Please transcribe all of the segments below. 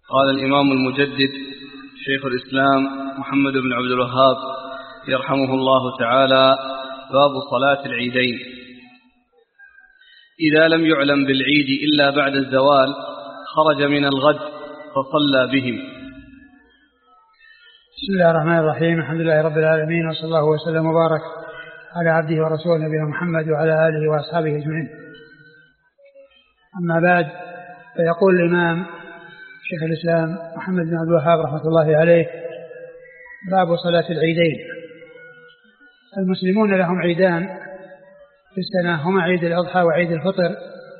قال الإمام المجدد شيخ الإسلام محمد بن عبد الوهاب يرحمه الله تعالى: باب صلاة العيدين. إذا لم يعلم بالعيد إلا بعد الزوال خرج من الغد فصلى بهم. بسم الله الرحمن الرحيم. الحمد لله رب العالمين، وصلى الله وسلم وبارك على عبده ورسوله نبينا محمد وعلى آله وأصحابه أجمعين. أما بعد، فيقول الإمام شيخ الإسلام محمد بن عبد الوهاب رحمة الله عليه: باب صلاة العيدين. المسلمون لهم عيدان في السنة، هما عيد الأضحى وعيد الفطر،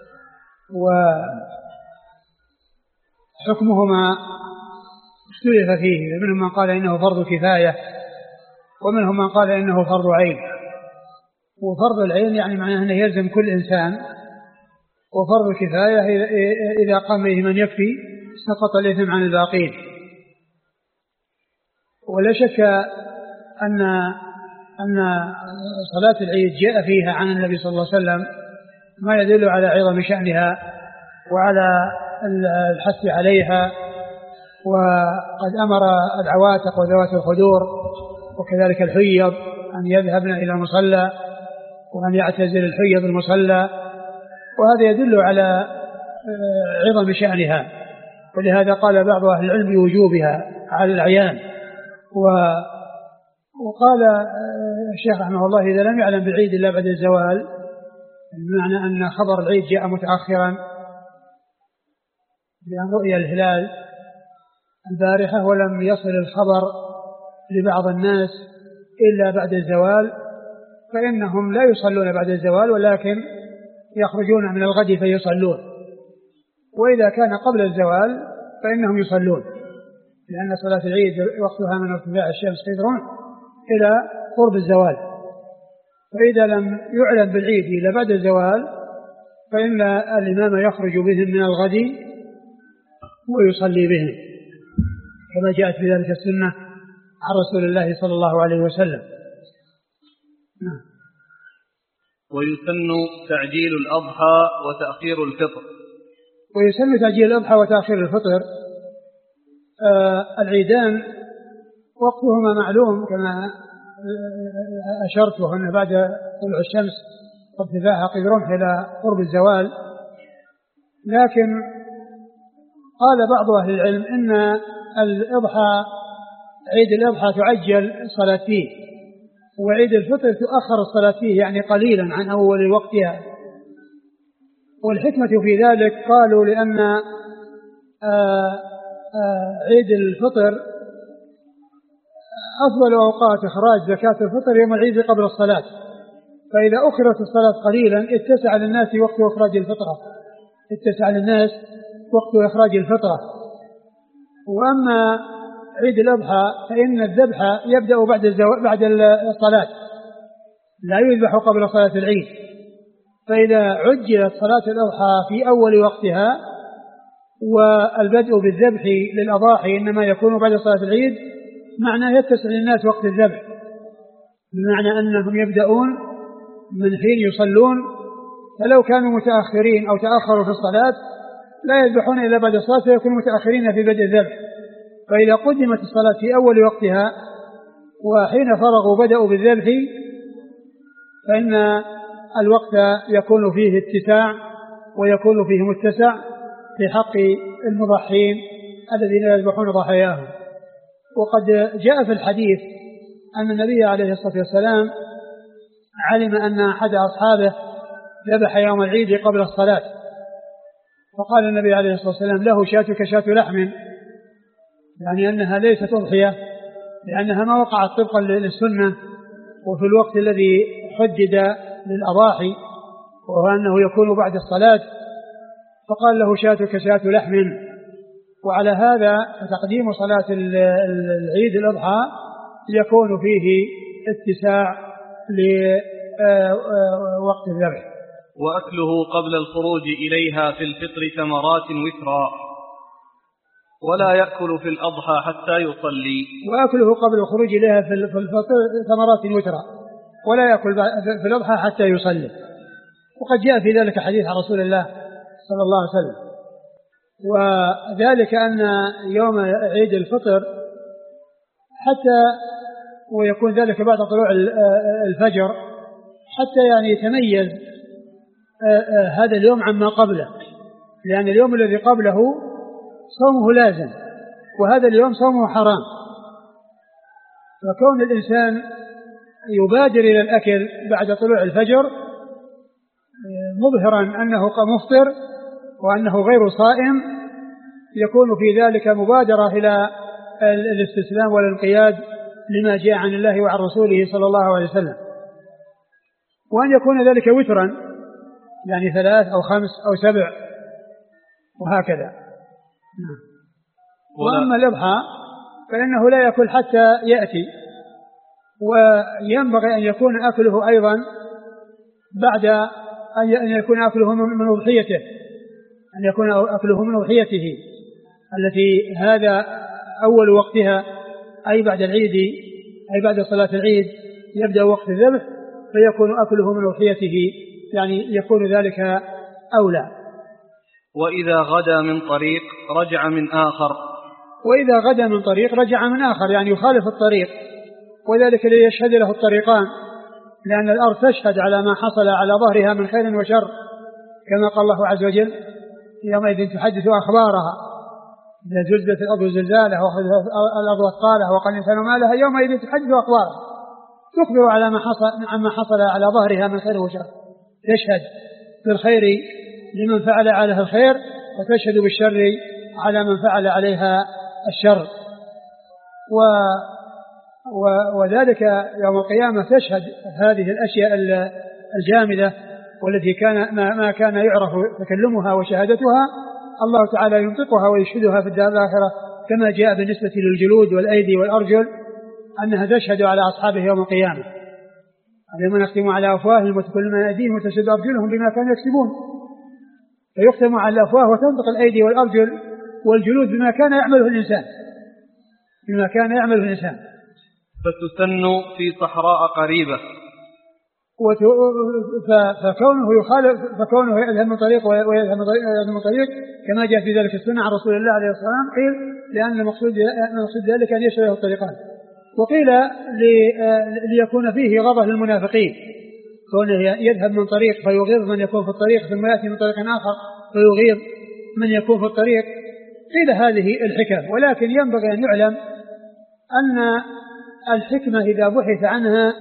وحكمهما اختلف فيه، منهم من قال إنه فرض كفاية، ومنهم من قال إنه فرض عين. وفرض العين يعني معناه أنه يلزم كل إنسان، وفرض الكفاية إذا قام به من يكفي سقط الإثم عن الباقين. ولا شك أن صلاة العيد جاء فيها عن النبي صلى الله عليه وسلم ما يدل على عظم شأنها وعلى الحث عليها، وقد أمر العواتق وذوات الخدور وكذلك الحيض أن يذهبن إلى المصلى وأن يعتزل الحيض المصلى، وهذا يدل على عظم شأنها، ولهذا قال بعض أهل العلم بوجوبها على الأعيان. وقال الشيخ رحمه الله: إذا لم يعلم بالعيد إلا بعد الزوال، بمعنى أن خبر العيد جاء متأخرا بأن رؤيا الهلال البارحة ولم يصل الخبر لبعض الناس إلا بعد الزوال، فإنهم لا يصلون بعد الزوال، ولكن يخرجون من الغد فيصلون. وإذا كان قبل الزوال فإنهم يصلون، لأن صلاة العيد وقتها من ارتفاع الشمس قدر إلى قرب الزوال. فإذا لم يعلم بالعيد إلا بعد الزوال فإن الإمام يخرج بهم من الغد ويصلي بهم، كما جاءت في ذلك السنة عن رسول الله صلى الله عليه وسلم. ويسن تعجيل الأضحى وتأخير الفطر. ويسن تعجيل الأضحى وتأخير الفطر. العيدان وقتهما معلوم كما أشرت، وهن بعد طلوع الشمس وارتفاعها قدر إلى قرب الزوال. لكن قال بعض أهل العلم إن عيد الأضحى تعجل الصلاة فيه، وعيد الفطر تؤخر الصلاة فيه يعني قليلا عن أول وقتها. والحكمة في ذلك قالوا لأن عيد الفطر أفضل أوقات إخراج زكاة الفطر يوم العيد قبل الصلاة، فإذا أخرت الصلاة قليلا اتسع للناس وقت إخراج الفطرة، إخراج الفطرة. وأما عيد الأضحى فإن الذبح يبدأ بعد الصلاة، لا يذبح قبل صلاة العيد. فإذا عجلت صلاة الأضحى في أول وقتها، والبدء بالذبح للأضاحي إنما يكون بعد صلاة العيد، معنى يتسع للناس وقت الذبح، بمعنى أنهم يبدأون من حين يصلون، فلو كانوا متأخرين أو تأخروا في الصلاة لا يذبحون إلا بعد الصلاة، فيكونوا متأخرين في بدء الذبح. فإذا قدمت الصلاة في أول وقتها وحين فرغوا بدأوا بالذبح، فإن الوقت يكون فيه اتساع ويكون فيه متسع في حق المضحين الذين يذبحون ضحاياهم. وقد جاء في الحديث أن النبي عليه الصلاة والسلام علم أن أحد أصحابه ذبح يوم العيد قبل الصلاة، فقال النبي عليه الصلاة والسلام له: شاتك شاة لحم، يعني أنها ليست أضحية، لأنها ما وقعت طبقا للسنة وفي الوقت الذي حدد للأضاحي، وهو أنه يكون بعد الصلاة، فقال له: شاتك شاة لحم. وعلى هذا فتقديم صلاة العيد الأضحى يكون فيه اتساع لوقت الذبح. وأكله قبل الخروج إليها في الفطر ثمرات وترا، ولا يأكل في الأضحى حتى يصلي. وأكله قبل الخروج إليها في الفطر ثمرات وترا، ولا يأكل في الأضحى حتى يصلي. وقد جاء في ذلك حديث عن رسول الله صلى الله عليه وسلم. وذلك أن يوم عيد الفطر حتى ويكون ذلك بعد طلوع الفجر حتى يعني يتميز هذا اليوم عما قبله، لأن اليوم الذي قبله صومه لازم وهذا اليوم صومه حرام. فكون الإنسان يبادر إلى الأكل بعد طلوع الفجر مظهرا أنه مفطر وأنه غير صائم يكون في ذلك مبادرة إلى الاستسلام والانقياد لما جاء عن الله وعن رسوله صلى الله عليه وسلم، وأن يكون ذلك وترا يعني 3 أو 5 أو 7 وهكذا. وأما الأضحى فإنه لا يأكل حتى يأتي، وينبغي أن يكون أكله أيضا بعد أن يكون أكله من أضحيته، أن يكون أكله من أضحيته التي هذا أول وقتها أي بعد العيد أي بعد صلاة العيد يبدأ وقت الذبح، فيكون أكله من أضحيته يعني يكون ذلك أولى. وإذا غدا من طريق رجع من آخر، وإذا غدا من طريق رجع من آخر يعني يخالف الطريق، وذلك ليشهد له الطريقان، لأن الأرض تشهد على ما حصل على ظهرها من خير وشر، كما قال الله عز وجل يومئذ تحدث أخبارها إذا زلزلت الأرض زلزالها وأخرجت الأرض أثقالها وقال الإنسان ما لها يومئذ تحدث أخبارها، تخبر على عما حصل على ظهرها من خير وشر، تشهد بالخير لمن فعل عليها الخير وتشهد بالشر على من فعل عليها الشر. وذلك يوم القيامة تشهد هذه الأشياء الجامدة والتي ما كان يعرف تكلمها وشهادتها، الله تعالى ينطقها ويشهدها في الدار الآخرة، كما جاء بالنسبة للجلود والأيدي والأرجل أنها تشهد على أصحابه يوم القيامة، اليوم نختم على أفواههم وتكلمنا من أيديهم وتشهد أرجلهم بما كانوا يكسبون، فيختم على الأفواه وتنطق الأيدي والأرجل والجلود بما كان يعمله الإنسان، بما كان يعمله الإنسان. فتسن في صحراء قريبة، فكونه يذهب من طريق ويذهب من طريق كما جاء في ذلك السنة عن رسول الله عليه الصلاة والسلام، قيل لأن المقصود ذلك أن يشهد الطريقان، وقيل ليكون فيه غضب للمنافقين، كونه يذهب من طريق فيغيظ من يكون في الطريق ثم يأتي من طريق آخر فيغيظ من يكون في الطريق، قيل هذه الحكم. ولكن ينبغي أن يعلم أن الحكمة إذا بحث عنها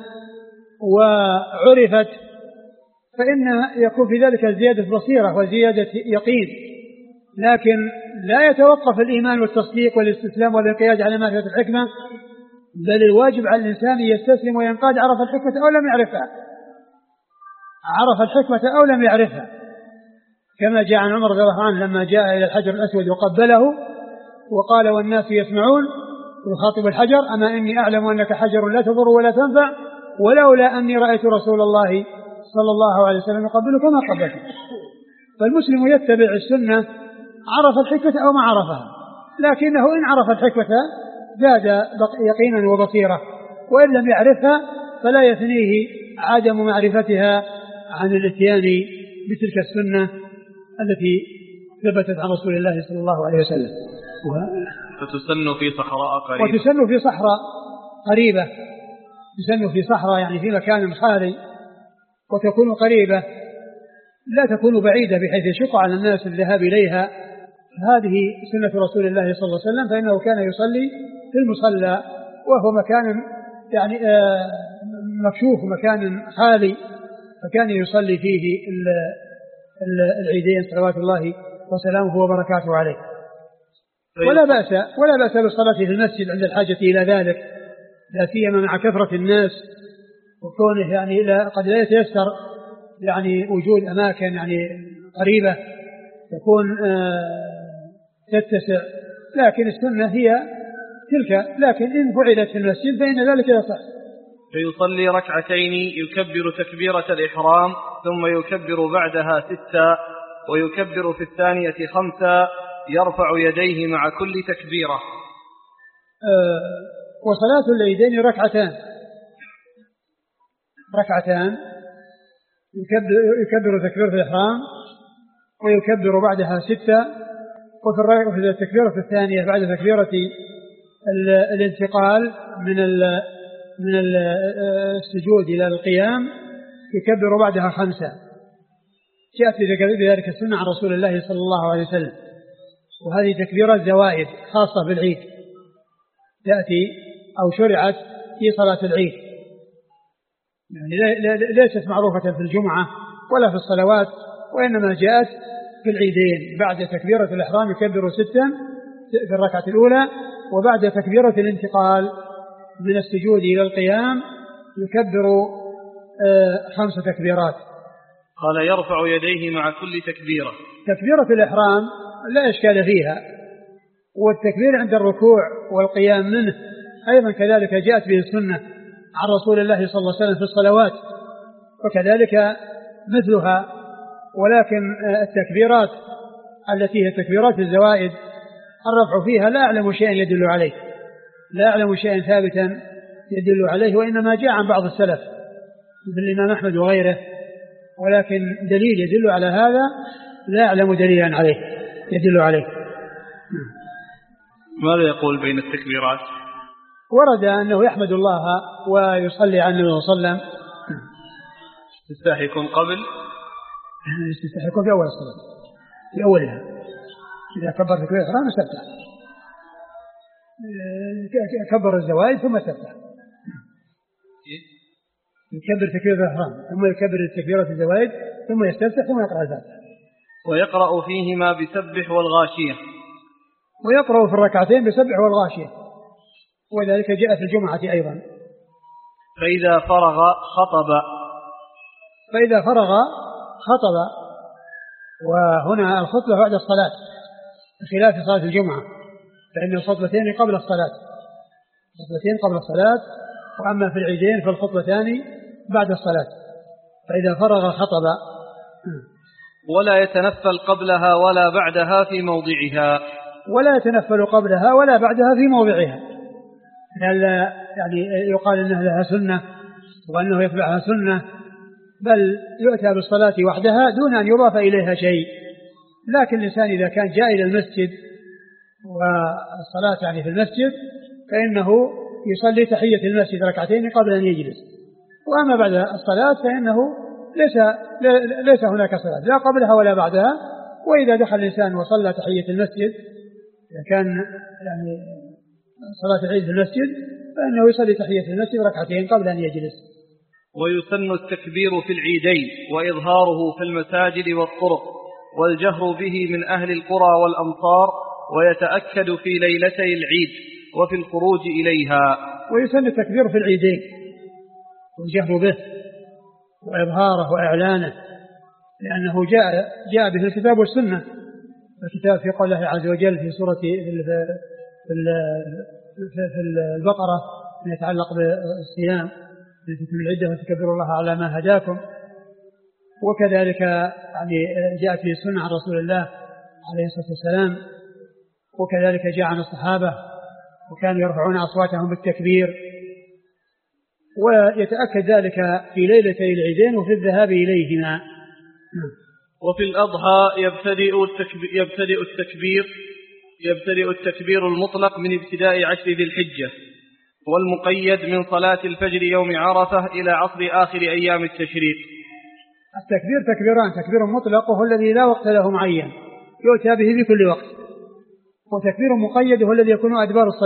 وعرفت فإن يكون في ذلك زيادة بصيرة وزيادة يقين، لكن لا يتوقف الإيمان والتصديق والاستسلام والانقياد على معرفة الحكمة، بل الواجب على الإنسان يستسلم وينقاد، عرف الحكمة أو لم يعرفها، عرف الحكمة أو لم يعرفها، كما جاء عن عمر رضي الله عنه لما جاء إلى الحجر الأسود وقبله وقال والناس يسمعون يخاطب الحجر أما إني أعلم أنك حجر لا تضر ولا تنفع ولولا أني رأيت رسول الله صلى الله عليه وسلم يقبلك ما قبلته. فالمسلم يتبع السنة عرف الحكمة أو ما عرفها، لكنه إن عرف الحكمة زاد يقينا وبصيرة، وإن لم يعرفها فلا يثنيه عدم معرفتها عن الاتيان بتلك السنة التي ثبتت عن رسول الله صلى الله عليه وسلم. فتسن في صحراء قريبة، وتسن في صحراء قريبة، تسن في صحراء يعني في مكان خالي، وتكون قريبة لا تكون بعيدة بحيث يشق على الناس الذهاب إليها. هذه سنة رسول الله صلى الله عليه وسلم، فإنه كان يصلي في المصلى وهو مكان يعني مكشوف ومكان خالي، فكان يصلي فيه العيدين صلوات الله وسلامه وبركاته عليه. ولا بأس بالصلاة في المسجد عند الحاجة إلى ذلك، لا سيما مع كثرة الناس وكونه يعني قد لا يتيسر يعني وجود أماكن يعني قريبة تكون تتسع، لكن السنة هي تلك، لكن إن فعلت في المسجد فإن ذلك يصح. فيصلي ركعتين يكبر تكبيرة الإحرام ثم يكبر بعدها 6 ويكبر في الثانية 5 يرفع يديه مع كل تكبيرة. وصلاة العيدين ركعتان يكبر تكبيرة الإحرام ويكبر بعدها 6 وفي التكبيرة الثانية بعد تكبيرة الانتقال من السجود إلى القيام يكبر بعدها 5. جاءت بذلك السنة عن رسول الله صلى الله عليه وسلم. وهذه تكبيرة زوائد خاصة بالعيد تأتي أو شرعت في صلاة العيد، يعني ليست معروفة في الجمعة ولا في الصلوات، وإنما جاءت في العيدين. بعد تكبيرة الإحرام يكبر 6 في الركعة الأولى، وبعد تكبيرة الانتقال من السجود إلى القيام يكبر 5 تكبيرات. قال يرفع يديه مع كل تكبيرة. تكبيرة الإحرام لا إشكال فيها، والتكبير عند الركوع والقيام منه أيضا كذلك جاءت به السنة عن رسول الله صلى الله عليه وسلم في الصلوات، وكذلك مثلها. ولكن التكبيرات التي هي تكبيرات الزوائد الرفع فيها لا أعلم شيئا يدل عليه، لا أعلم شيئا ثابتا يدل عليه، وإنما جاء عن بعض السلف مثل الإمام أحمد وغيره، ولكن دليل يدل على هذا لا أعلم دليلا عليه يدل عليه. ماذا يقول بين التكبيرات؟ ورد أنه يحمد الله ويصلي على النبي صلى الله عليه وسلم. الاستفتاح يكون قبل؟ الاستفتاح يكون في أول الصلاة، في أولها إذا كبر تكبير الإحرام استفتح، كبر الزوائد ثم استفتح، يكبر تكبير الإحرام ثم يكبر تكبيرة الزوائد ثم يستفتح ثم يقرأ الفاتحة. ويقرأ فيهما بسبح والغاشية، ويقرأ في الركعتين بسبح والغاشية، وذلك جاء في الجمعة أيضا. فإذا فرغ خطب. فإذا فرغ خطب، وهنا الخطبة بعد الصلاة بخلاف صلاة الجمعة، فإن الخطبتين قبل الصلاة، خطبتين قبل الصلاة، وأما في العيدين فالخطبتان بعد الصلاة. فإذا فرغ خطب. ولا يتنفل قبلها ولا بعدها في موضعها. ولا يتنفل قبلها ولا بعدها في موضعها، يعني يقال إنها لها سنة وأنه يتبعها سنة، بل يؤتى بالصلاة وحدها دون أن يضاف إليها شيء. لكن الإنسان إذا كان جاء إلى المسجد والصلاة يعني في المسجد فإنه يصلي تحية المسجد ركعتين قبل أن يجلس، وأما بعد الصلاة فإنه ليس هناك صلاة لا قبلها ولا بعدها. وإذا دخل الإنسان وصلى تحية المسجد إذا كان يعني صلاة العيد في المسجد فإنه يصلي تحية المسجد ركعتين قبل أن يجلس. ويسن التكبير في العيدين وإظهاره في المساجد والطرق، والجهر به من أهل القرى والأمصار، ويتأكد في ليلتي العيد وفي الخروج إليها. ويسن التكبير في العيدين والجهر به وإظهاره وإعلانه، لأنه جاء به الكتاب والسنة. الكتاب في قول الله عز وجل في سورة في البقرة ما يتعلق بالصيام لتكملوا العدة وتكبروا الله على ما هداكم، وكذلك يعني جاءت به السنة عن رسول الله عليه الصلاة والسلام، وكذلك جاء عن الصحابة وكانوا يرفعون أصواتهم بالتكبير. ويتأكد ذلك في ليلتي العيدين وفي الذهاب إليهما. وفي الأضحى يبتدئ التكبير المطلق من ابتداء 10 ذي الحجة، والمقيد من صلاة الفجر يوم عرفة إلى عصر آخر أيام التشريق. التكبير تكبيران: تكبير مطلق وهو الذي لا وقت له معين يؤتى به في كل وقت، وتكبير مقيد هو الذي يكون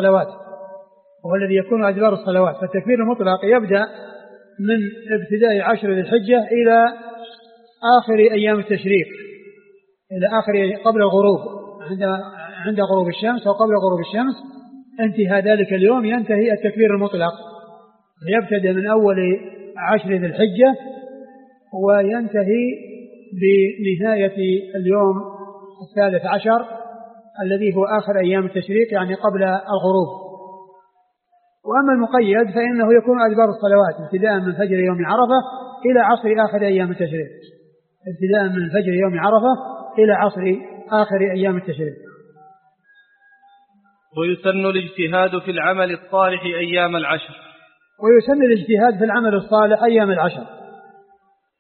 أدبار الصلوات. فالتكبير المطلق يبدأ من ابتداء 10 ذي الحجة إلى آخر أيام التشريق، إلى آخر قبل الغروب، عند غروب الشمس أو قبل غروب الشمس انتهى ذلك اليوم ينتهي التكبير المطلق، يبتدأ من أول 10 ذي الحجة وينتهي بنهاية اليوم 13 الذي هو آخر أيام التشريق يعني قبل الغروب. وأما المقيد فإنه يكون أدبار الصلوات ابتداء من فجر يوم عرفة إلى عصر آخر أيام التشريق، ابتداء من فجر يوم عرفة إلى عصر آخر أيام التشريق. ويسن الاجتهاد في العمل الصالح أيام العشر. ويسن الاجتهاد في العمل الصالح أيام العشر،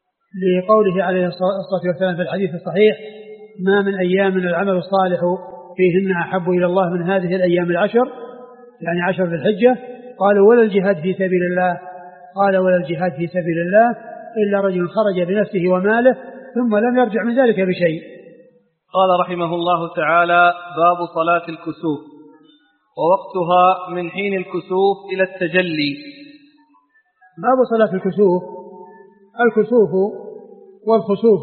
لقوله عليه الصلاة والسلام في الحديث الصحيح: ما من أيام العمل الصالح فيهن أحب إلى الله من هذه الأيام العشر، يعني 10 ذي الحجة. قالوا ولا الجهاد في سبيل الله؟ قال ولا الجهاد في سبيل الله إلا رجل خرج بنفسه وماله ثم لم يرجع من ذلك بشيء. قال رحمه الله تعالى: باب صلاة الكسوف، ووقتها من حين الكسوف إلى التجلي. باب صلاة الكسوف. الكسوف والخسوف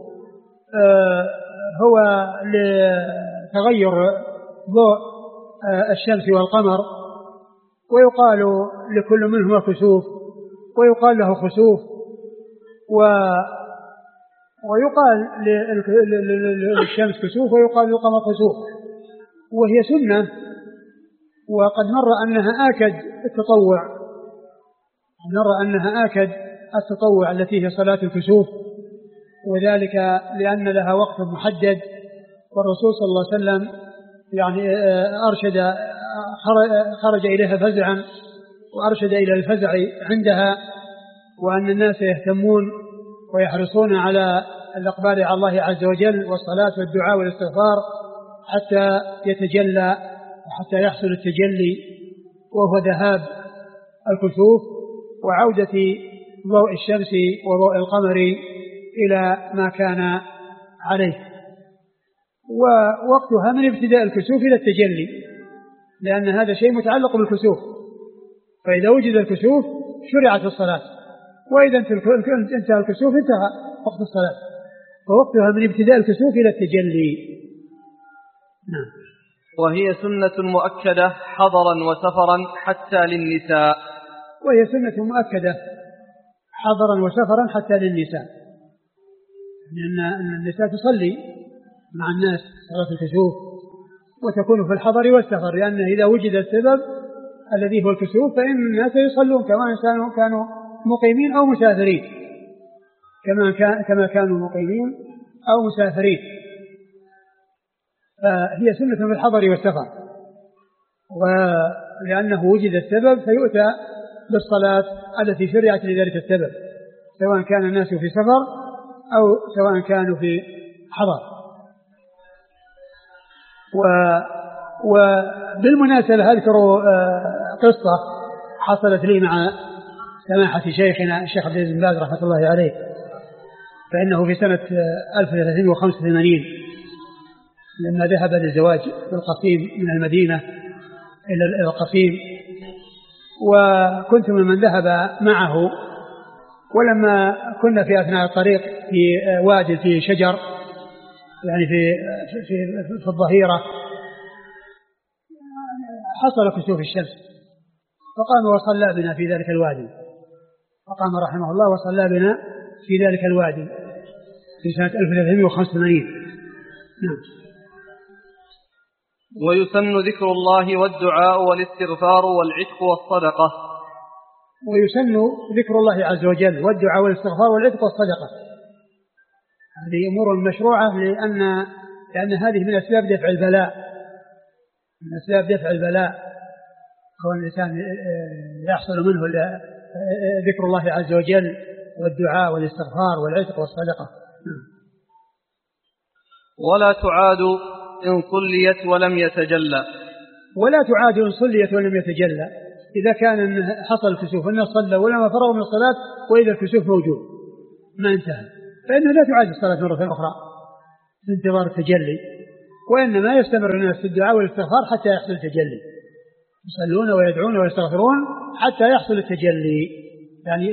هو لتغير ضوء الشمس والقمر، ويقال لكل منهما كسوف ويقال له خسوف، ويقال للشمس كسوف ويقال للقمر خسوف، وهي سنة. وقد مر أنها آكد التطوع التي هي صلاة الكسوف، وذلك لأن لها وقت محدد، والرسول صلى الله عليه وسلم يعني خرج إليها فزعا وأرشد إلى الفزع عندها، وأن الناس يهتمون ويحرصون على الإقبال على الله عز وجل والصلاة والدعاء والاستغفار حتى يتجلى وحتى يحصل التجلي، وهو ذهاب الكسوف وعودة ضوء الشمس وضوء القمر إلى ما كان عليه. ووقتها من ابتداء الكسوف إلى التجلي، لأن هذا شيء متعلق بالكسوف، فإذا وجد الكسوف شرعت الصلاة، وإذا انتهى الكسوف انتهى وقت الصلاة، فوقتها من ابتداء الكسوف إلى التجلي. نعم. وهي سنة مؤكدة حضرا وسفرا حتى للنساء. وهي سنة مؤكدة حضرا وسفرا حتى للنساء، لأن النساء تصلي مع الناس صلاة الكسوف، وتكون في الحضر والسفر، لأن إذا وجد السبب الذي هو الكسوف فإن الناس يصلون كانوا مقيمين أو مسافرين، كما كانوا مقيمين أو مسافرين. فهي سنة في الحضر والسفر، ولأنه وجد السبب فيؤتى بالصلاة التي شرعت لذلك السبب، سواء كان الناس في سفر أو سواء كانوا في حضر. وبالمناسبة أذكر قصة حصلت لي مع سماحة شيخنا الشيخ عبد العزيز بن باز رحمة الله عليه، فإنه في سنة 1385 لما ذهب للزواج بالقصيم من المدينة إلى القصيم، وكنت من ذهب معه، ولما كنا في أثناء الطريق في وادي في شجر يعني في الظهيرة حصل كسوف الشمس، فقام وصلى بنا في ذلك الوادي، فقام رحمه الله وصلى بنا في ذلك الوادي في سنة 1385. نعم. ويسن ذكر الله والدعاء والاستغفار والعتق والصدقة. ويسن ذكر الله عز وجل والدعاء والاستغفار والعتق والصدقة، هذه أمور مشروعة لأن هذه من أسباب دفع البلاء، من أسباب دفع البلاء كون الإنسان يحصل منه ذكر الله عز وجل والدعاء والاستغفار والعتق والصدقة. ولا تعاد إن صليت ولم يتجلى. ولا تعاد إن صليت ولم يتجلى، إذا كان حصل الكسوف الناس صلى ولما فرغوا من الصلاة وإذا الكسوف موجود ما انتهى، فإنه لا تعاد الصلاة مرة أخرى في انتظار التجلي، وإنما يستمر الناس في الدعاء والاستغفار حتى يحصل التجلي، يصلون ويدعون ويستغفرون حتى يحصل التجلي، يعني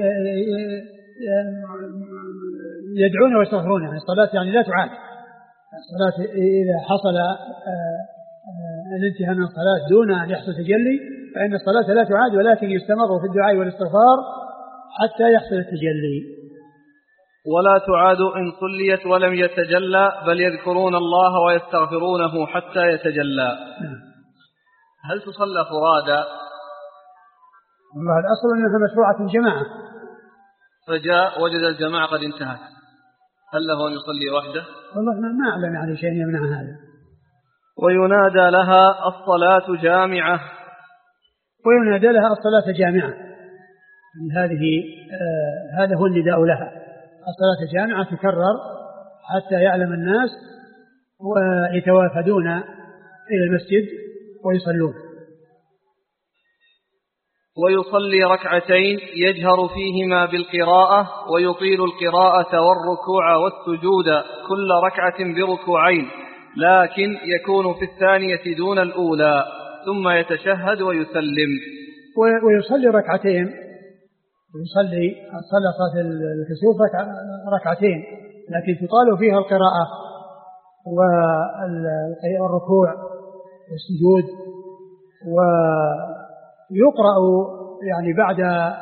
يدعون ويستغفرون، يعني الصلاة يعني لا تعاد. الصلاة إذا حصل الانتهاء من الصلاة دون أن يحصل تجلي فإن الصلاة لا تعاد، ولكن يستمر في الدعاء والاستغفار حتى يحصل التجلي. ولا تعاد إن صليت ولم يتجلى، بل يذكرون الله ويستغفرونه حتى يتجلى. هل تصلى فرادى؟ والله الأصل أنها مشروعة جماعة، فجاء وجد الجماعة قد انتهت، هل له أن يصلي وحده؟ والله ما أعلم يعني شيء يمنع هذا. وينادى لها الصلاة جامعة. وينادى لها الصلاة جامعة، هذا هو النداء لها، الصلاة جامعة تكرر حتى يعلم الناس ويتوافدون إلى المسجد ويصلون. ويصلي ركعتين يجهر فيهما بالقراءة ويطيل القراءة والركوع والسجود كل ركعة بركوعين، لكن يكون في الثانية دون الأولى، ثم يتشهد ويسلم. ويصلي ركعتين، يصلي صلاة الكسوف ركعتين، لكن تطال فيها القراءة والركوع والسجود، ويقرأ يعني بعد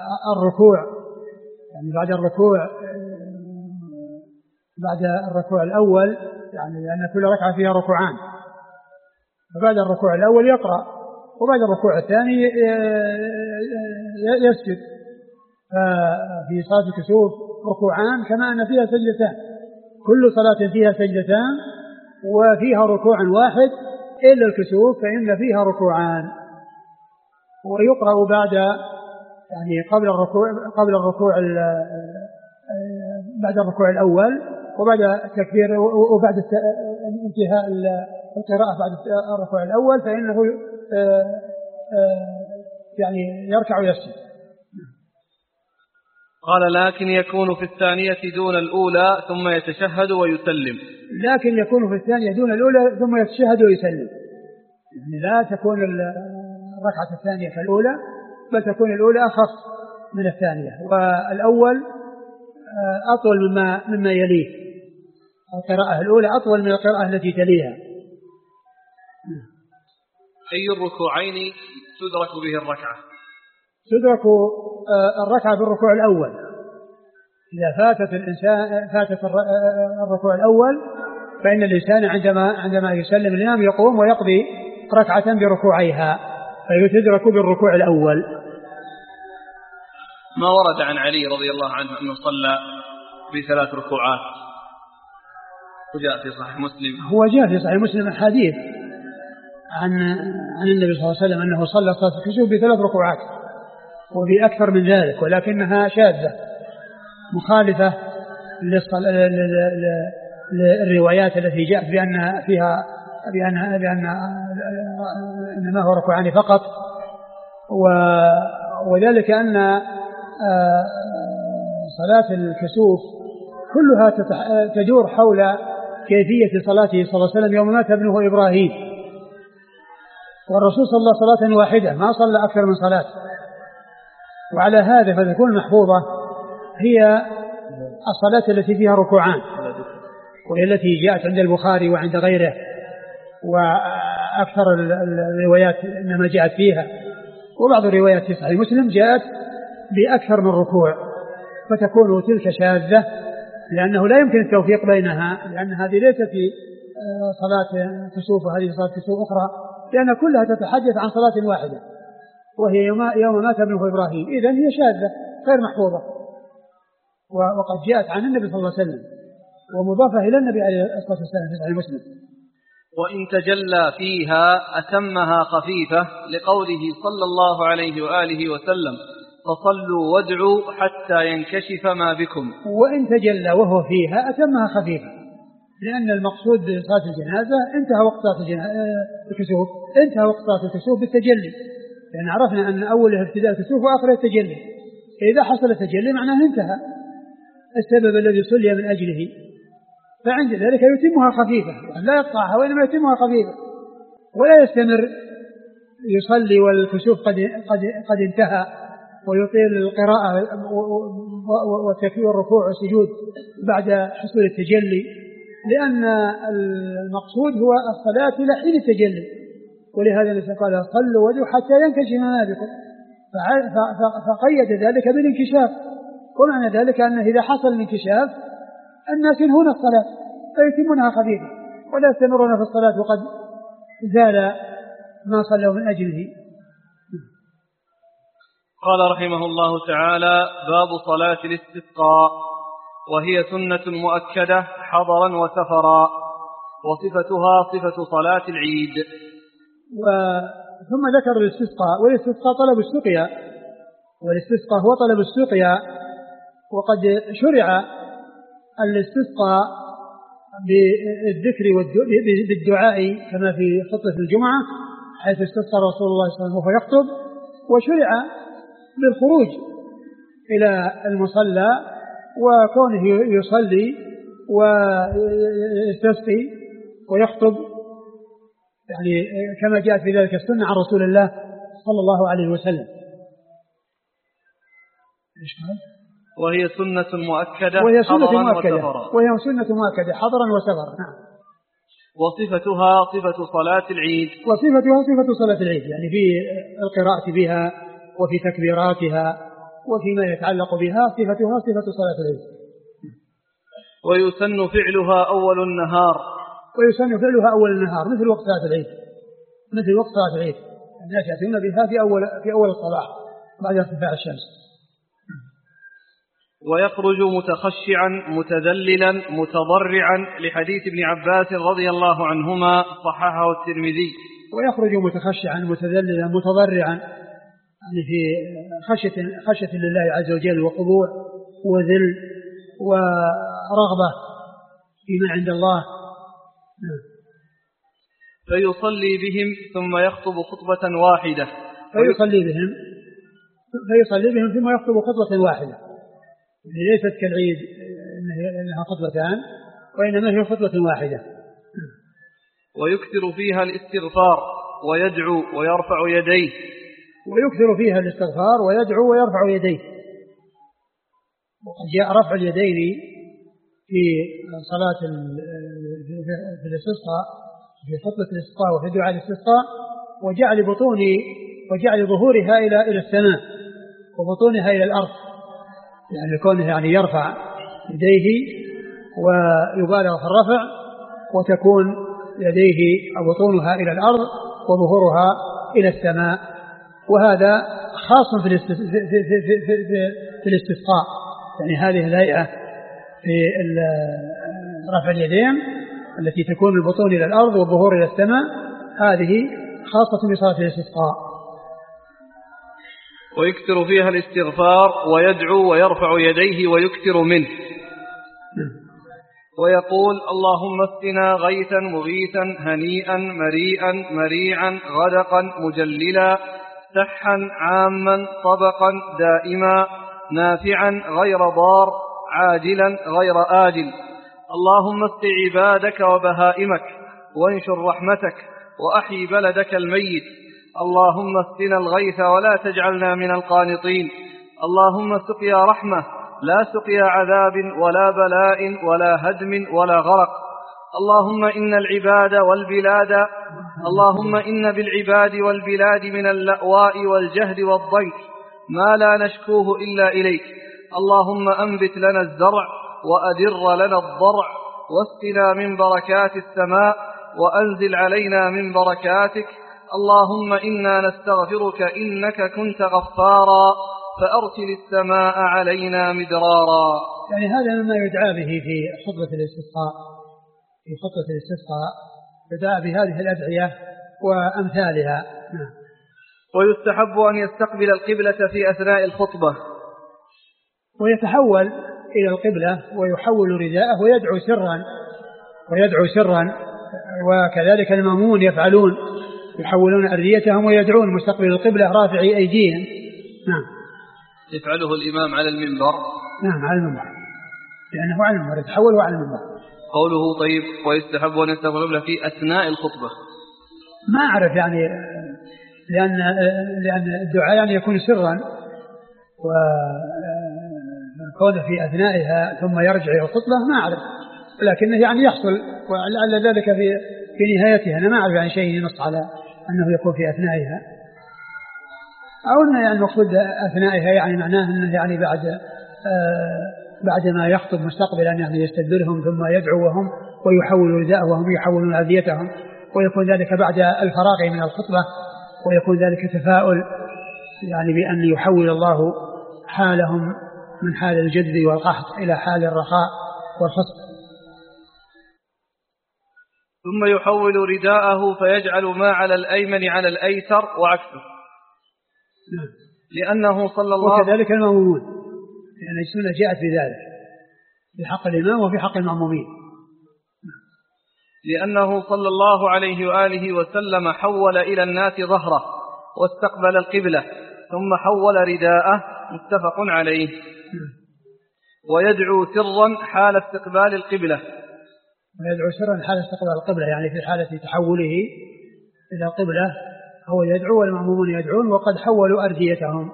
الركوع الأول، يعني لأن كل ركعة فيها ركوعان، فبعد الركوع الأول يقرأ، وبعد الركوع الثاني يسجد. في صلاة الكسوف ركوعان كما أن فيها سجدتان، كل صلاة فيها سجدتان وفيها ركوع واحد، إلا الكسوف فإن فيها ركوعان. ويقرأ بعد يعني قبل الركوع بعد الركوع الأول، وبعد التكبير، وبعد انتهاء القراءة بعد الركوع الأول فإنه يعني يركع ويسجد. قال لكن يكون في الثانية دون الأولى ثم يتشهد ويسلم. لكن يكون في الثانية دون الأولى ثم يتشهد ويسلم، يعني لا تكون الركعة الثانية كالأولى، بل تكون الأولى أخص من الثانية، والأول أطول مما يليه. القراءة الأولى أطول من القراءة التي تليها. أي الركوعين تدرك به الركعة؟ تدرك الركعة بالركوع الأول. إذا فاتت الركوع الأول فإن الإنسان عندما يسلم الإمام يقوم ويقضي ركعة بركوعيها، فيتدرك بالركوع الأول. ما ورد عن علي رضي الله عنه أنه صلى ب3 ركوعات وجاء في صحيح مسلم؟ هو جاء في صحيح مسلم الحديث عن النبي صلى الله عليه وسلم أنه صلى صلاة الكسوف ب3 ركوعات وفي أكثر من ذلك، ولكنها شاذة مخالفة للروايات التي جاءت بأن فيها إنما هو ركوعان فقط، وذلك أن صلاة الكسوف كلها تدور حول كيفية صلاته صلى الله عليه وسلم يوم مات ابنه إبراهيم، والرسول صلى صلاة واحدة ما صلى أكثر من صلاة. وعلى هذا فتكون المحفوظة هي الصلاة التي فيها ركوعان، وهي التي جاءت عند البخاري وعند غيره، وأكثر الروايات إنما جاءت فيها، وبعض الروايات في صحيح مسلم جاءت بأكثر من ركوع، فتكون تلك شاذة لأنه لا يمكن التوفيق بينها، لأن هذه ليست في صلاة كسوف وهذه صلاة كسوف أخرى، لأن كلها تتحدث عن صلاة واحدة وهي يوم مات ابنه إبراهيم. إذن هي شاذة غير محفوظة، وقد جاءت عن النبي صلى الله عليه وسلم ومضافة إلى النبي عليه الصلاة والسلام في صحيح مسلم. وإن تجلى فيها أتمها خفيفة، لقوله صلى الله عليه وآله وسلم فصلوا وادعوا حتى ينكشف ما بكم. وإن تجلى وهو فيها أتمها خفيفة، لأن المقصود بصلاة الجنازة انتهى وقت صلاة الكسوف، انتهى وقت صلاة الكسوف بالتجلي، لأن عرفنا أن أوله ابتداء الكسوف وآخره التجلي، إذا حصل التجلي معناه انتهى السبب الذي صلي من أجله، فعند ذلك يتمها خفيفة، يعني لا يقطعها وإنما يتمها خفيفة، ولا يستمر يصلي والكسوف قد انتهى ويطيل القراءة والتكبير والركوع والسجود بعد حصول التجلي، لأن المقصود هو الصلاة إلى حين التجلي، ولهذا النبي قال صلوا وادعوا حتى ينكشف ما بكم، فقيد ذلك بالانكشاف، ومعنى ذلك أنه إذا حصل الانكشاف الناس ينهون الصلاة فيتمونها خفيفة ولا يستمرون في الصلاة وقد زال ما صلوا من أجله. قال رحمه الله تعالى: باب صلاة الاستسقاء، وهي سنة مؤكدة حضرا وسفرا، وصفتها صفة صلاة العيد. ثم ذكر الاستسقاء، والاستسقاء طلب السقيا، والاستسقاء هو طلب السقيا، وقد شرع الاستسقاء بالذكر بالدعاء كما في خطبة الجمعة حيث استسقى رسول الله صلى الله عليه وسلم وهو يخطب، وشرع بالخروج إلى المصلى وكونه يصلي ويستسقي ويخطب، يعني كما جاءت في ذلك السنة عن رسول الله صلى الله عليه وسلم. وهي سنة مؤكدة وهي سنة حضرا مؤكدة وسفرا. وهي سنة مؤكدة حضرا وسفرا. نعم. وصفتها صفة صلاة العيد. وصفتها صفة صلاة العيد، يعني في القراءة بها وفي تكبيراتها وفيما يتعلق بها صفتها صفة صلاة العيد. ويسن فعلها أول النهار. ويسن فعلها أول النهار مثل وقت صلاة العيد، مثل وقت صلاة العيد الناس يأتون بها في أول الصباح بعد ارتفاع الشمس. ويخرج متخشعا متذللا متضرعا لحديث ابن عباس رضي الله عنهما صححه الترمذي. ويخرج متخشعا متذللا متضرعا، يعني في خشية لله عز وجل وخضوع وذل ورغبة فيما عند الله. فيصلي بهم ثم يخطب خطبة واحدة. فيصلي بهم ثم يخطب خطبة واحدة، ليست كالعيد إنها خطبتان، وإنما هي خطبة واحدة. ويكثر فيها الاستغفار ويدعو ويرفع يديه. ويكثر فيها الاستغفار ويدعو ويرفع يديه. وقد جاء رفع اليدين في صلاة في الاستسقاء، في خطبة الاستسقاء وفي دعاء الاستسقاء، وجعل ظهورها إلى السماء وبطونها إلى الأرض، يعني كونه يعني يرفع يديه ويبالغ في الرفع وتكون يديه أو بطونها إلى الأرض وظهورها إلى السماء. وهذا خاص في الاستسقاء، يعني هذه الهيئة في رفع اليدين التي تكون البطون إلى الأرض والظهور إلى السماء، هذه خاصة بصلاة الاستسقاء. ويكثر فيها الاستغفار ويدعو ويرفع يديه ويكثر منه، ويقول اللهم اسقنا غيثا مغيثا هنيئا مريئا مريعا غدقا مجللا سحا عاما طبقا دائما نافعا غير ضار عاجلا غير آجل. اللهم اسق عبادك وبهائمك وانشر رحمتك وأحي بلدك الميت. اللهم اسقنا الغيث ولا تجعلنا من القانطين. اللهم سقيا رحمة لا سقيا عذاب ولا بلاء ولا هدم ولا غرق. اللهم إن العباد والبلاد اللهم إن بالعباد والبلاد من اللأواء والجهد والضيق ما لا نشكوه إلا إليك. اللهم أنبت لنا الزرع وأدر لنا الضرع واسقنا من بركات السماء وأنزل علينا من بركاتك. اللهم إنا نستغفرك إنك كنت غفارا فأرسل السماء علينا مدرارا. يعني هذا مما يدعى به في خطبة الاستسقاء، في خطبة الاستسقاء يدعى بهذه الأدعية وأمثالها. ويستحب أن يستقبل القبلة في أثناء الخطبة، ويتحول إلى القبلة ويحول رداءه ويدعو سرا وكذلك المأمون يفعلون، يحولون أرديتهم ويدعون مستقبل القبلة رافعي أيديهم. نعم. يفعله الإمام على المنبر. نعم على المنبر، لأنه على المنبر يتحول على المنبر. قوله طيب ويستحب أن يستقبل القبلة في أثناء الخطبة، ما أعرف يعني، لأن الدعاء يعني يكون سرا وكون في أثنائها ثم يرجع إلى الخطبة ما أعرف، لكنه يعني يحصل ولعل ذلك في نهايتها. أنا ما أعرف يعني شيء ينص على أنه يكون في أثنائها، أو أنه يعني المقصود أثنائها يعني معناه أنه يعني بعد ما يخطب مستقبلا يعني يستدبرهم ثم يدعوهم ويحول رداءهم وهم يحولون أرديتهم، ويكون ذلك بعد الفراغ من الخطبة، ويكون ذلك تفاؤل يعني بأن يحول الله حالهم من حال الجد والقحط إلى حال الرخاء والخصب. ثم يحول رداءه فيجعل ما على الأيمن على الأيسر وعكسه، لأنه صلى الله عليه وسلم وكذلك المأمومون، لأن السنة جاءت بذلك في حق الإمام وفي حق المأمومين. لأنه صلى الله عليه وآله وسلم حول إلى الناس ظهره واستقبل القبلة ثم حول رداءه، متفق عليه. ويدعو سرا حال استقبال القبلة. ويدعو سرا حال استقبال القبلة، يعني في حالة تحوله إلى القبلة هو يدعو والمأمومون يدعون وقد حولوا أرديتهم.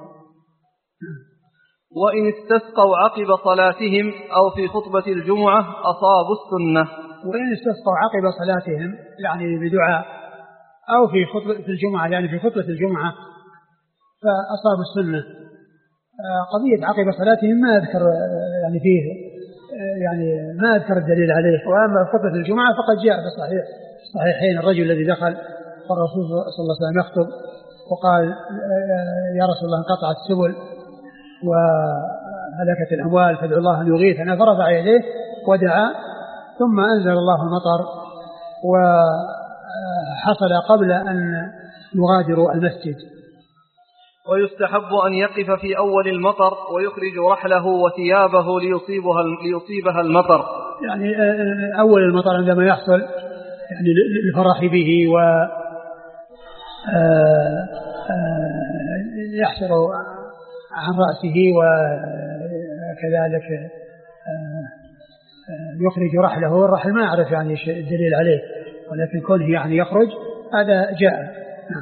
وإن استسقوا عقب صلاتهم أو في خطبة الجمعة أصابوا السنة. وإن استسقوا عقب صلاتهم يعني بدعاء أو في خطبة الجمعة يعني في خطبة الجمعة فأصابوا السنة. قضية عقب صلاتهم ما أذكر يعني فيه يعني ما أذكر الدليل عليه. وأما خطبة الجمعة فقد جاء في الصحيحين الرجل الذي دخل والرسول صلى الله عليه وسلم يخطب وقال يا رسول الله انقطعت السبل وهلكت الأموال فادعوا الله أن يغيثنا، فرفع يديه ودعا ثم أنزل الله المطر وحصل قبل أن يغادروا المسجد. ويستحب أن يقف في أول المطر ويخرج رحله وثيابه ليصيبها المطر، يعني أول المطر عندما يحصل يعني الفرح به ويحشر عن رأسه وكذلك يخرج رحله. والرحل ما أعرف يعني الدليل عليه، ولكن كونه يعني يخرج هذا جاء.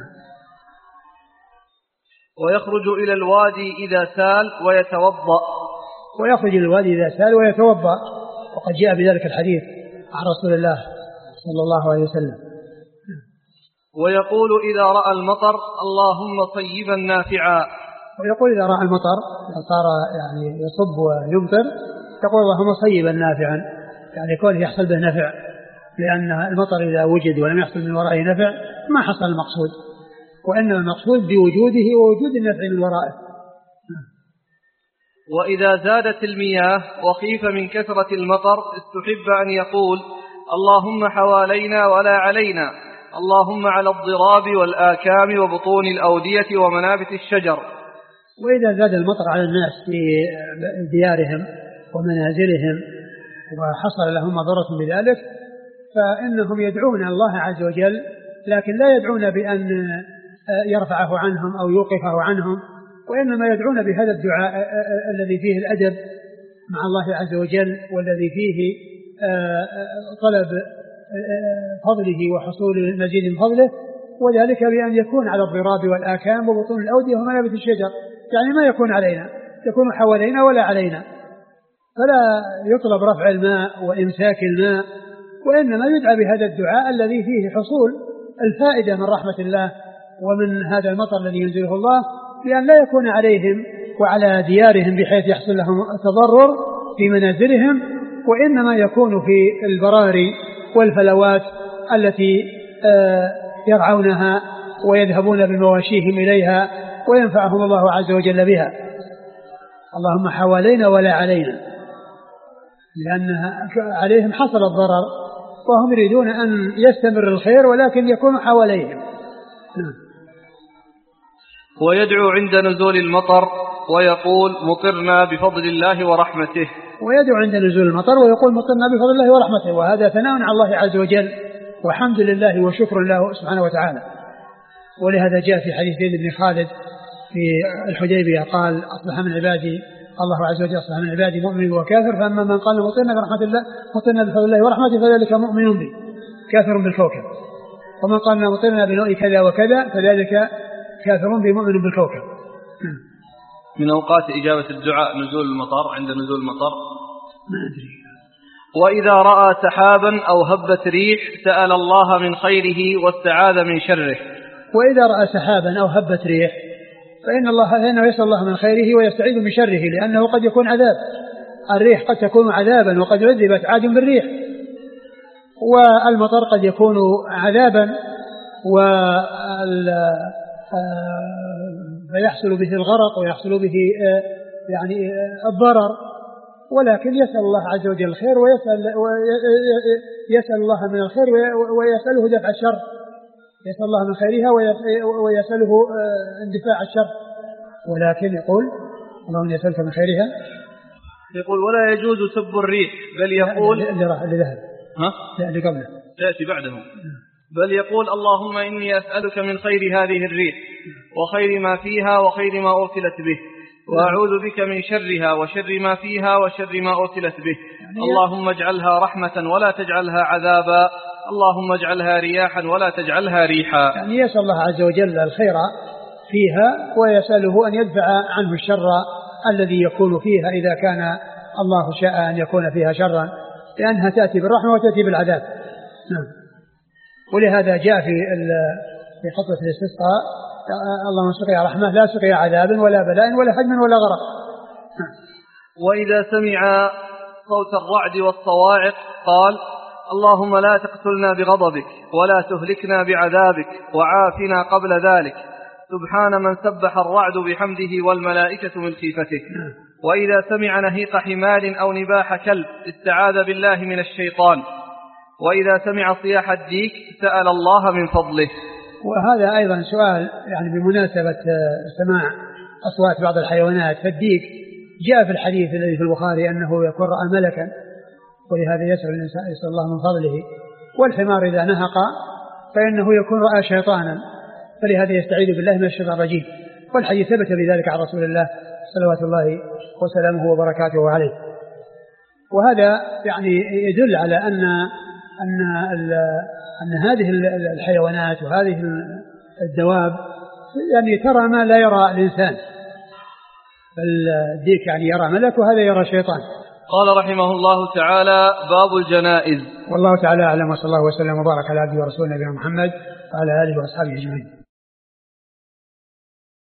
ويخرج إلى الوادي إذا سال ويتوضأ. ويخرج إلى الوادي إذا سال ويتوضأ، وقد جاء بذلك الحديث عن رسول الله صلى الله عليه وسلم. ويقول إذا رأى المطر اللهم طيبا نافعا. ويقول إذا رأى المطر صار يعني يصب ويمطر يقول اللهم طيبا نافعا، يعني يكون يحصل به نفع، لأن المطر إذا وجد ولم يحصل من ورائه نفع ما حصل المقصود، وإنما المقصود بوجوده ووجود النفع من ورائه. وإذا زادت المياه وخيف من كثرة المطر استحب أن يقول اللهم حوالينا ولا علينا، اللهم على الضراب والآكام وبطون الأودية ومنابت الشجر. وإذا زاد المطر على الناس في ديارهم ومنازلهم وحصل لهم مضرة بذلك فإنهم يدعون الله عز وجل، لكن لا يدعون بأن يرفعه عنهم أو يوقفه عنهم، وإنما يدعون بهذا الدعاء الذي فيه الأدب مع الله عز وجل، والذي فيه طلب فضله وحصول المزيد من فضله، وذلك بأن يكون على الضراب والآكام وبطون الأودية ومنابت الشجر، يعني ما يكون علينا، يكون حوالينا ولا علينا، فلا يطلب رفع الماء وإمساك الماء، وإنما يدعى بهذا الدعاء الذي فيه حصول الفائدة من رحمة الله ومن هذا المطر الذي ينزله الله، لأن لا يكون عليهم وعلى ديارهم بحيث يحصل لهم تضرر في منازلهم، وإنما يكون في البراري والفلوات التي يرعونها ويذهبون بمواشيهم إليها وينفعهم الله عز وجل بها. اللهم حوالينا ولا علينا، لأن عليهم حصل الضرر وهم يريدون أن يستمر الخير ولكن يكون حواليهم. ويدعو عند نزول المطر ويقول مطرنا بفضل الله ورحمته. ويدعو عند نزول المطر ويقول مطرنا بفضل الله ورحمته، وهذا ثناء على الله عز وجل وحمد لله وشكر له سبحانه وتعالى. ولهذا جاء في حديث زيد بن خالد في الحديبية قال أصبح من عبادي الله عز وجل أصبح من عبادي مؤمن وكافر، فأما من قال مطرنا برحمة الله مطرنا بفضل الله ورحمته فذلك مؤمن بي كافر بالكوكب، ومن قال مطرنا بنوء كذا وكذا فذلك كافر بمؤمن بالكوكب. من أوقات إجابة الدعاء نزول المطر، عند نزول المطر ما أدري. وإذا رأى سحابا أو هبت ريح سأل الله من خيره واستعاذ من شره. وإذا رأى سحابا أو هبت ريح فإنه يسأل الله من خيره ويستعيذ من شره، لأنه قد يكون عذاب، الريح قد تكون عذابا وقد عذبت عاد بالريح، والمطر قد يكون عذابا فيحصل به الغرق ويحصل به يعني الضرر، ولكن يسأل الله عز وجل الخير ويسأل الله من الخير ويسأله دفع الشر، يسأل الله من خيرها ويسأله اندفاع الشر، ولكن يقول اللهم يسألك من خيرها. يقول ولا يجوز سب الريح، بل يقول اللي ذهب لا اللي قبله تأتي بعده. بل يقول اللهم إني أسألك من خير هذه الريح وخير ما فيها وخير ما أرسلت به، وأعوذ بك من شرها وشر ما فيها وشر ما أرسلت به. اللهم اجعلها رحمة ولا تجعلها عذابا، اللهم اجعلها رياحا ولا تجعلها ريحا. يعني يسأل الله عز وجل الخير فيها ويسأله أن يدفع عنه الشر الذي يكون فيها إذا كان الله شاء أن يكون فيها شرا، لأنها تأتي بالرحمة وتأتي بالعذاب. ولهذا جاء في خطبة الاستسقاء اللهم سقيا رحمة لا سقيا عذاب ولا بلاء ولا هدم ولا غرق. وإذا سمع صوت الرعد والصواعق قال اللهم لا تقتلنا بغضبك ولا تهلكنا بعذابك وعافنا قبل ذلك، سبحان من سبح الرعد بحمده والملائكة من خيفته. وإذا سمع نهيق حمار أو نباح كلب استعاذ بالله من الشيطان. وإذا سمع صياح الديك سأل الله من فضله. وهذا أيضا سؤال يعني بمناسبة سماع أصوات بعض الحيوانات. فالديك جاء في الحديث الذي في البخاري أنه يكون رأى ملكا، ولهذا يسأل الله من فضله. والحمار إذا نهق فإنه يكون رأى شيطانا، فلهذا يستعيذ بالله من الشيطان الرجيم. والحديث ثبت بذلك عن رسول الله صلوات الله وسلامه وبركاته عليه. وهذا يعني يدل على أن هذه الحيوانات وهذه الدواب يعني ترى ما لا يرى الإنسان. الديك يعني يرى ملك وهذا يرى شيطان. قال رحمه الله تعالى باب الجنائز. والله تعالى أعلم، وصلى الله وسلم وبارك على عبده ورسوله نبينا محمد وعلى آله وأصحابه أجمعين.